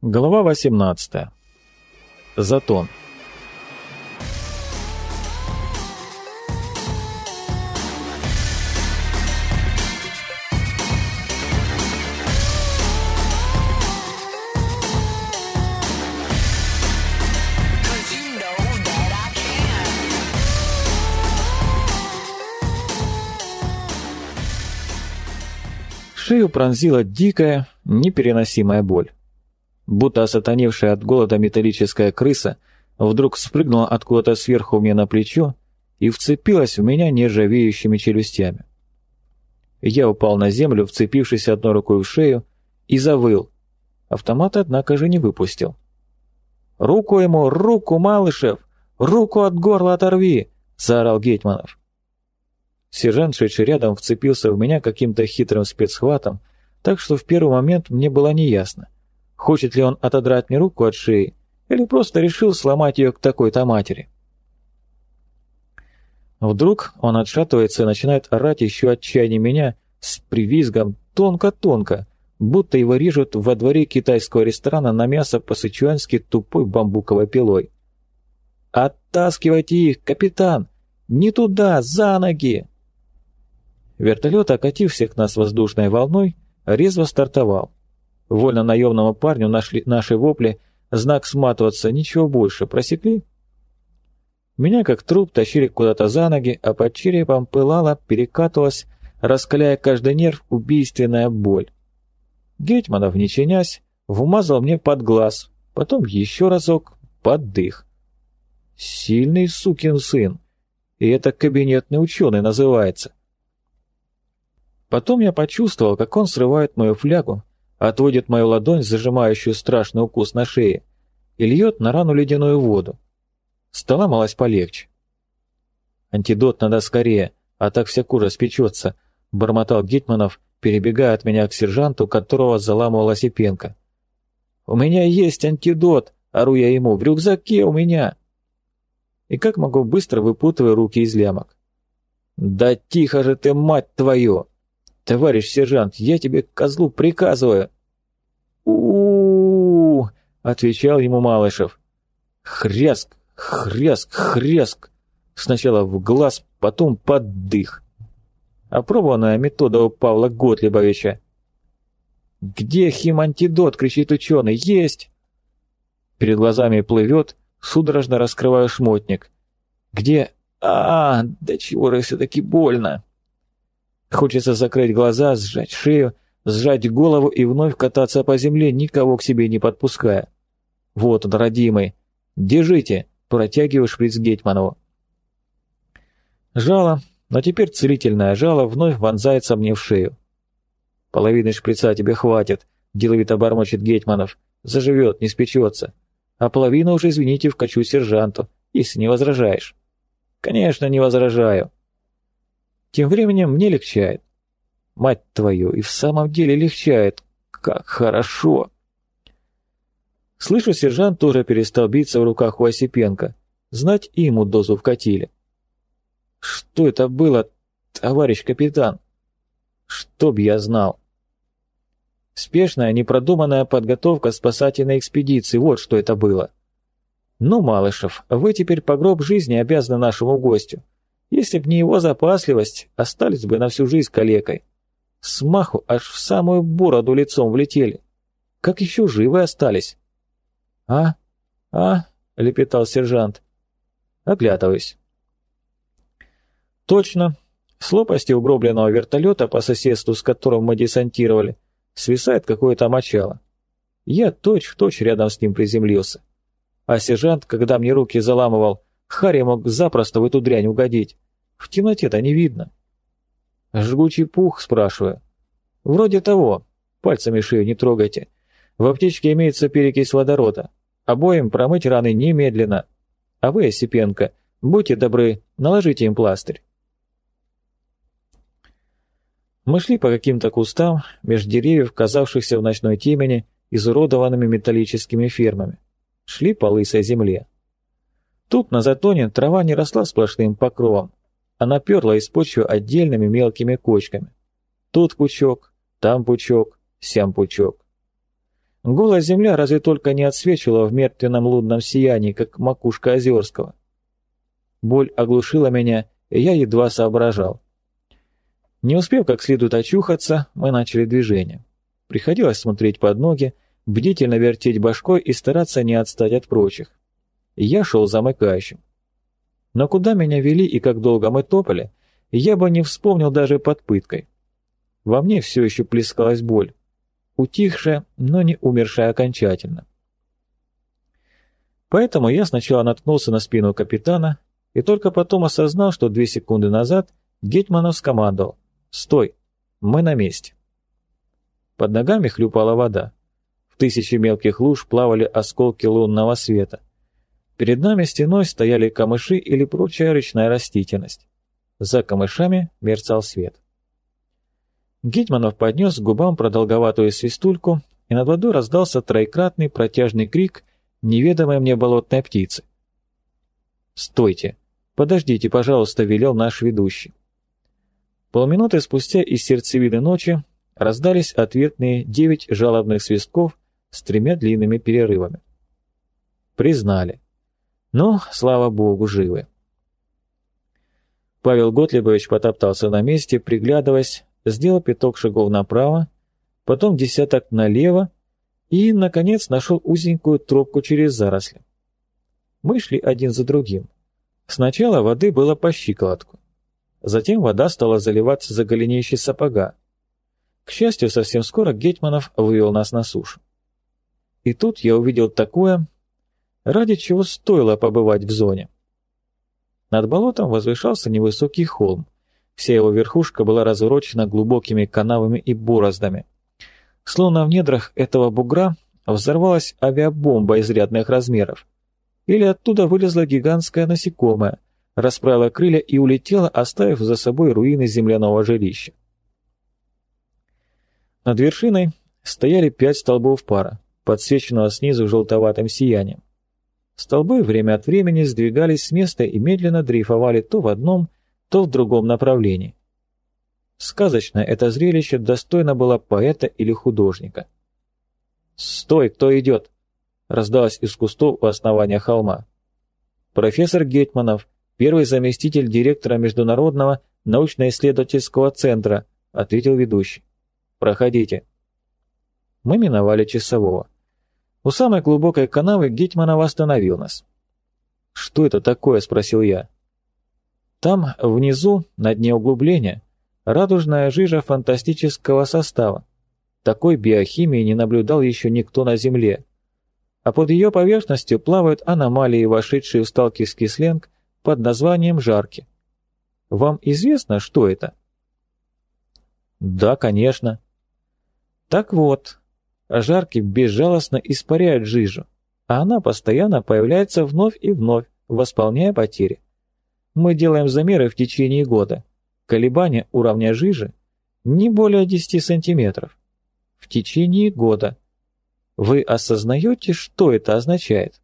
Глава 18. Затон. Шею пронзила дикая, непереносимая боль. Будто осатаневшая от голода металлическая крыса вдруг спрыгнула откуда-то сверху мне на плечо и вцепилась в меня нержавеющими челюстями. Я упал на землю, вцепившись одной рукой в шею, и завыл. Автомат, однако же, не выпустил. «Руку ему, руку, Малышев! Руку от горла оторви!» — заорал Гетманов. Сержант, шедший рядом, вцепился в меня каким-то хитрым спецхватом, так что в первый момент мне было неясно, хочет ли он отодрать мне руку от шеи или просто решил сломать ее к такой-то матери. Вдруг он отшатывается и начинает орать еще отчаяннее меня с привизгом тонко-тонко, будто его режут во дворе китайского ресторана на мясо по-сычуански тупой бамбуковой пилой. «Оттаскивайте их, капитан! Не туда, за ноги!» Вертолет, окатив всех нас воздушной волной, резво стартовал. Вольно-наемному парню наши вопли, знак сматываться, ничего больше, просекли? Меня как труп тащили куда-то за ноги, а под черепом пылала, перекатывалась, раскаляя каждый нерв, убийственная боль. Гетманов, не чинясь, вмазал мне под глаз, потом еще разок под дых. Сильный сукин сын, и это кабинетный ученый называется. Потом я почувствовал, как он срывает мою флягу, отводит мою ладонь, зажимающую страшный укус на шее, и льет на рану ледяную воду. Стало малость полегче. «Антидот надо скорее, а так вся кожа спечется», — бормотал Гетманов, перебегая от меня к сержанту, которого заламывал Осипенко. «У меня есть антидот!» — ору я ему. «В рюкзаке у меня!» И как могу, быстро выпутываю руки из лямок. «Да тихо же ты, мать твою! Товарищ сержант, я тебе, козлу, приказываю!» «У-у-у-у!» — отвечал ему Малышев. Хряск, хряск, хряск! Сначала в глаз, потом под дых. Опробованная метода у Павла Готлибовича. «Где химантидот?» — кричит ученый. «Есть!» Перед глазами плывет, судорожно раскрываю шмотник. «Где? Да чего же все-таки больно!» Хочется закрыть глаза, сжать шею, сжать голову и вновь кататься по земле, никого к себе не подпуская. «Вот он, родимый! Держите!» — протягиваю шприц Гетманову. Жало, но теперь целительное жало вновь вонзается мне в шею. «Половины шприца тебе хватит», — деловито бормочет Гетманов. «Заживет, не спечется. А половину уже, извините, вкачу сержанту, если не возражаешь». «Конечно, не возражаю». Тем временем мне легчает. Мать твою, и в самом деле легчает. Как хорошо. Слышу, сержант тоже перестал биться в руках у Осипенко. Знать, и ему дозу вкатили. Что это было, товарищ капитан? Чтоб я знал. Спешная, непродуманная подготовка спасательной экспедиции, вот что это было. Ну, Малышев, вы теперь по гроб жизни обязаны нашему гостю. Если б не его запасливость, остались бы на всю жизнь калекой. Смаху аж в самую бороду лицом влетели. Как еще живы остались? — лепетал сержант. Оглядываюсь. Точно, с лопасти угробленного вертолета, по соседству с которым мы десантировали, свисает какое-то мочало. Я точь-в-точь рядом с ним приземлился. А сержант, когда мне руки заламывал, Харри мог запросто в эту дрянь угодить. В темноте-то не видно. «Жгучий пух?» — спрашиваю. «Вроде того. Пальцами шею не трогайте. В аптечке имеется перекись водорода. Обоим промыть раны немедленно. А вы, Осипенко, будьте добры, наложите им пластырь». Мы шли по каким-то кустам, меж деревьев, казавшихся в ночной темени изуродованными металлическими фермами. Шли по лысой земле. Тут на затоне трава не росла сплошным покровом, она перла из почвы отдельными мелкими кочками. Тут пучок, там пучок, сям пучок. Голая земля разве только не отсвечивала в мертвенном лунном сиянии, как макушка Озерского. Боль оглушила меня, и я едва соображал. Не успев как следует очухаться, мы начали движение. Приходилось смотреть под ноги, бдительно вертеть башкой и стараться не отстать от прочих. Я шел замыкающим. Но куда меня вели и как долго мы топали, я бы не вспомнил даже под пыткой. Во мне все еще плескалась боль, утихшая, но не умершая окончательно. Поэтому я сначала наткнулся на спину капитана и только потом осознал, что 2 секунды назад Гетманов скомандовал: «Стой! Мы на месте!» Под ногами хлюпала вода. В 1000 мелких луж плавали осколки лунного света. Перед нами стеной стояли камыши или прочая речная растительность. За камышами мерцал свет. Гетманов поднес к губам продолговатую свистульку, и над водой раздался троекратный протяжный крик неведомой мне болотной птицы. «Стойте! Подождите, пожалуйста», — велел наш ведущий. Полминуты спустя из сердцевины ночи раздались ответные 9 жалобных свистков с 3 длинными перерывами. Признали. Ну, слава богу, живы. Павел Готлибович потоптался на месте, приглядываясь, сделал 5 шагов направо, потом 10 налево и, наконец, нашел узенькую тропку через заросли. Мы шли один за другим. Сначала воды было по щиколотку. Затем вода стала заливаться за голенище сапога. К счастью, совсем скоро Гетманов вывел нас на сушу. И тут я увидел такое, ради чего стоило побывать в зоне. Над болотом возвышался невысокий холм. Вся его верхушка была разворочена глубокими канавами и бороздами. Словно в недрах этого бугра взорвалась авиабомба изрядных размеров. Или оттуда вылезла гигантская насекомое, расправила крылья и улетела, оставив за собой руины земляного жилища. Над вершиной стояли 5 столбов пара, подсвеченного снизу желтоватым сиянием. Столбы время от времени сдвигались с места и медленно дрейфовали то в одном, то в другом направлении. Сказочное это зрелище достойно было поэта или художника. «Стой, кто идет!» — раздалось из кустов у основания холма. «Профессор Гетманов, первый заместитель директора Международного научно-исследовательского центра», — ответил ведущий. «Проходите». Мы миновали часового. У самой глубокой канавы Гетманов остановил нас. «Что это такое?» — спросил я. «Там, внизу, на дне углубления, радужная жижа фантастического состава. Такой биохимии не наблюдал еще никто на Земле. А под ее поверхностью плавают аномалии, вошедшие в сталкерский сленг под названием жарки. Вам известно, что это?» «Да, конечно». «Так вот, жарки безжалостно испаряют жижу, а она постоянно появляется вновь и вновь, восполняя потери. Мы делаем замеры в течение года. Колебания уровня жижи не более 10 сантиметров. В течение года. Вы осознаете, что это означает?»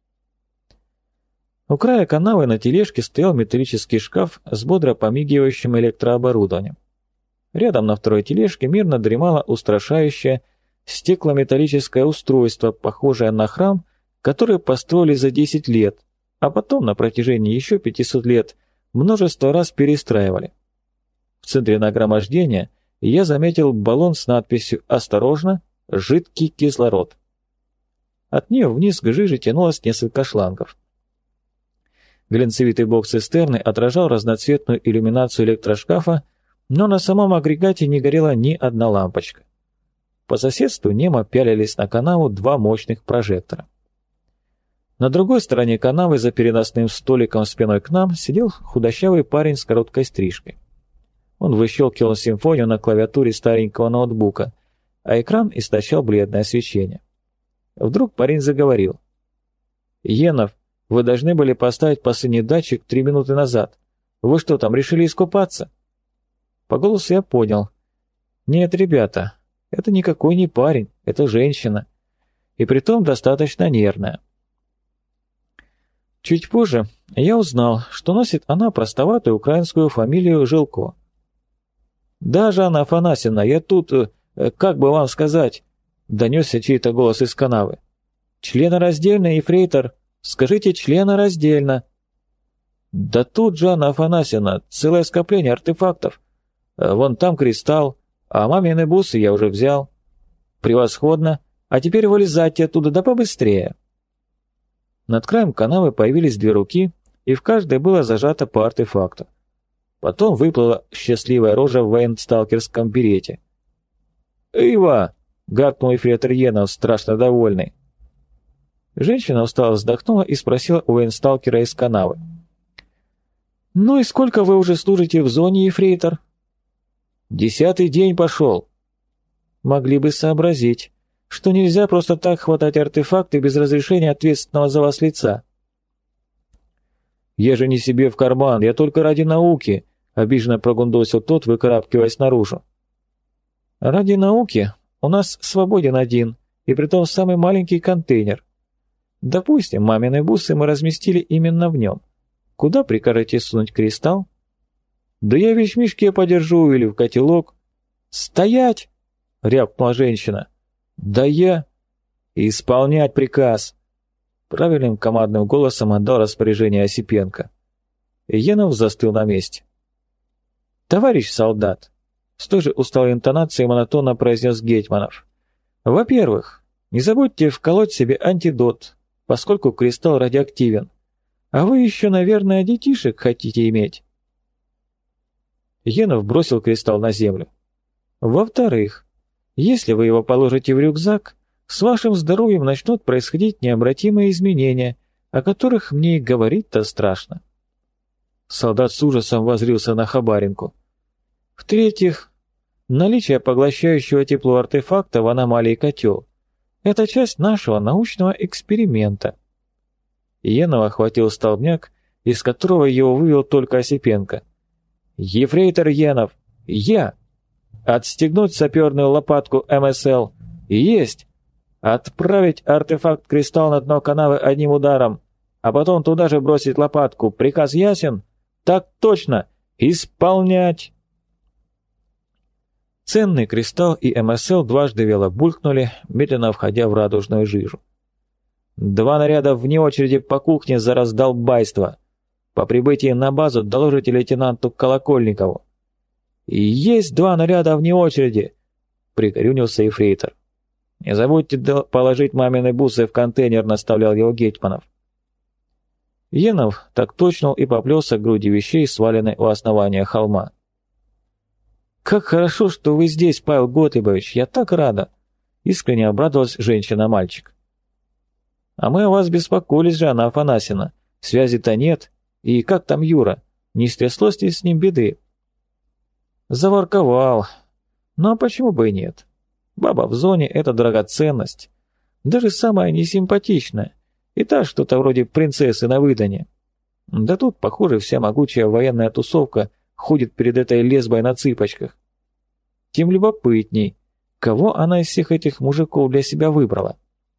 У края канавы на тележке стоял металлический шкаф с бодро помигивающим электрооборудованием. Рядом на второй тележке мирно дремало устрашающее стеклометаллическое устройство, похожее на храм, который построили за 10 лет, а потом на протяжении еще 500 лет множество раз перестраивали. В центре нагромождения я заметил баллон с надписью «Осторожно! Жидкий кислород». От нее вниз к жиже тянулось несколько шлангов. Глянцевитый бок цистерны отражал разноцветную иллюминацию электрошкафа, но на самом агрегате не горела ни одна лампочка. По соседству немо пялились на канаву 2 мощных прожектора. На другой стороне канавы за переносным столиком спиной к нам сидел худощавый парень с короткой стрижкой. Он выщелкивал симфонию на клавиатуре старенького ноутбука, а экран истощал бледное свечение. Вдруг парень заговорил. «Енов, вы должны были поставить последний датчик 3 минуты назад. Вы что там, решили искупаться?» По голосу я понял. «Нет, ребята, это никакой не парень, это женщина. И притом достаточно нервная». Чуть позже я узнал, что носит она простоватую украинскую фамилию Жилко. «Да, Жанна Афанасьевна, я тут, как бы вам сказать, — донесся чей-то голос из канавы. «Членораздельно, ефрейтор! Скажите, членораздельно!» «Да тут же, Анна Афанасьевна, целое скопление артефактов. Вон там кристалл, а мамины бусы я уже взял». «Превосходно! А теперь вылезайте оттуда, да побыстрее!» Над краем канавы появились две руки, и в каждой было зажато по артефакту. Потом выплыла счастливая рожа в военсталкерском берете. «Ива!» — гаркнул ефрейтор Енов, страшно довольный. Женщина устало вздохнула и спросила у военсталкера из канавы. «Ну и сколько вы уже служите в зоне, ефрейтор?» «10-й день пошел». «Могли бы сообразить, что нельзя просто так хватать артефакты без разрешения ответственного за вас лица». «Я же не себе в карман, я только ради науки», — обиженно прогундосил тот, выкарабкиваясь наружу. «Ради науки у нас свободен один, и притом самый маленький контейнер. Допустим, мамины бусы мы разместили именно в нем. Куда прикажете сунуть кристалл?» «Да я в вещмешке подержу или в котелок». «Стоять!» — рявкнула женщина. «Да я...» «Исполнять приказ!» Правильным командным голосом отдал распоряжение Осипенко. Енов застыл на месте. «Товарищ солдат!» — с той же усталой интонацией монотонно произнес Гетманов. «Во-первых, не забудьте вколоть себе антидот, поскольку кристалл радиоактивен. А вы еще, наверное, детишек хотите иметь». Енов бросил кристалл на землю. «Во-вторых, если вы его положите в рюкзак, с вашим здоровьем начнут происходить необратимые изменения, о которых мне и говорить-то страшно». Солдат с ужасом воззрился на Хабаренку. «В-третьих, наличие поглощающего тепло артефакта в аномалии котел – это часть нашего научного эксперимента». Енова охватил столбняк, из которого его вывел только Осипенко. «Ефрейтор Енов! Я! Отстегнуть саперную лопатку МСЛ! Есть! Отправить артефакт-кристалл на дно канавы одним ударом, а потом туда же бросить лопатку. Приказ ясен? Так точно! Исполнять!» Ценный кристалл и МСЛ дважды вело булькнули, медленно входя в радужную жижу. «Два наряда вне очереди по кухне за раздолбайство. По прибытии на базу доложите лейтенанту Колокольникову». «И есть два наряда вне очереди!» — пригорюнился ефрейтор. «Не забудьте положить мамины бусы в контейнер», — наставлял его Гетманов. Енов так точно и поплелся к груди вещей, сваленной у основания холма. «Как хорошо, что вы здесь, Павел Готлибович, я так рада!» — искренне обрадовалась женщина-мальчик. «А мы о вас беспокоились же, Анна Афанасьевна. Связи-то нет. И как там Юра? Не стряслось ли с ним беды?» «Заворковал. Ну а почему бы и нет? Баба в зоне — это драгоценность. Даже самая несимпатичная. И та что-то вроде принцессы на выдане. Да тут, похоже, вся могучая военная тусовка ходит перед этой лесбой на цыпочках. Тем любопытней, кого она из всех этих мужиков для себя выбрала.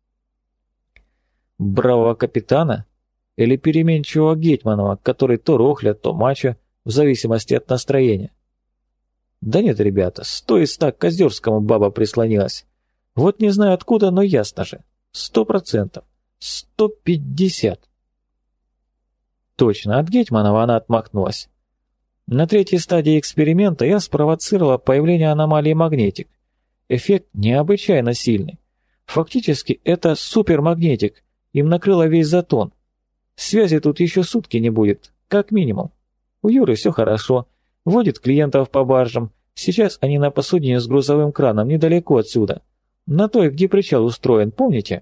Бравого капитана или переменчивого Гетманова, который то рохля, то мачо, в зависимости от настроения? Да нет, ребята, 100 из 100 к Озерскому баба прислонилась. Вот не знаю откуда, но ясно же. 100%. 150. Точно, от Гетманова она отмахнулась. На третьей стадии эксперимента я спровоцировала появление аномалии магнетик. Эффект необычайно сильный. Фактически это супермагнетик, им накрыло весь затон. Связи тут еще сутки не будет, как минимум. У Юры все хорошо, водит клиентов по баржам. Сейчас они на посудине с грузовым краном недалеко отсюда. На той, где причал устроен, помните?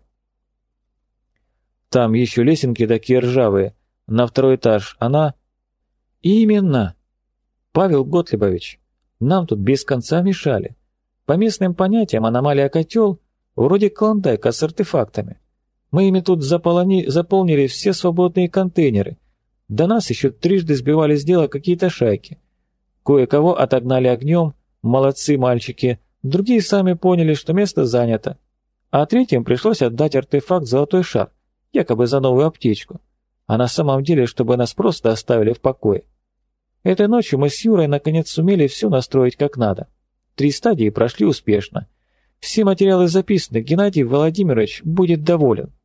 Там еще лесенки такие ржавые. На второй этаж она... Именно! Павел Готлибович, нам тут без конца мешали. По местным понятиям аномалия котел вроде клондайка с артефактами. Мы ими тут заполнили все свободные контейнеры. До нас еще трижды сбивали с дела какие-то шайки. Кое-кого отогнали огнем, молодцы мальчики, другие сами поняли, что место занято. А третьим пришлось отдать артефакт «Золотой шар», якобы за новую аптечку. А на самом деле, чтобы нас просто оставили в покое. Этой ночью мы с Юрой наконец сумели все настроить как надо. 3 стадии прошли успешно. Все материалы записаны, Геннадий Владимирович будет доволен.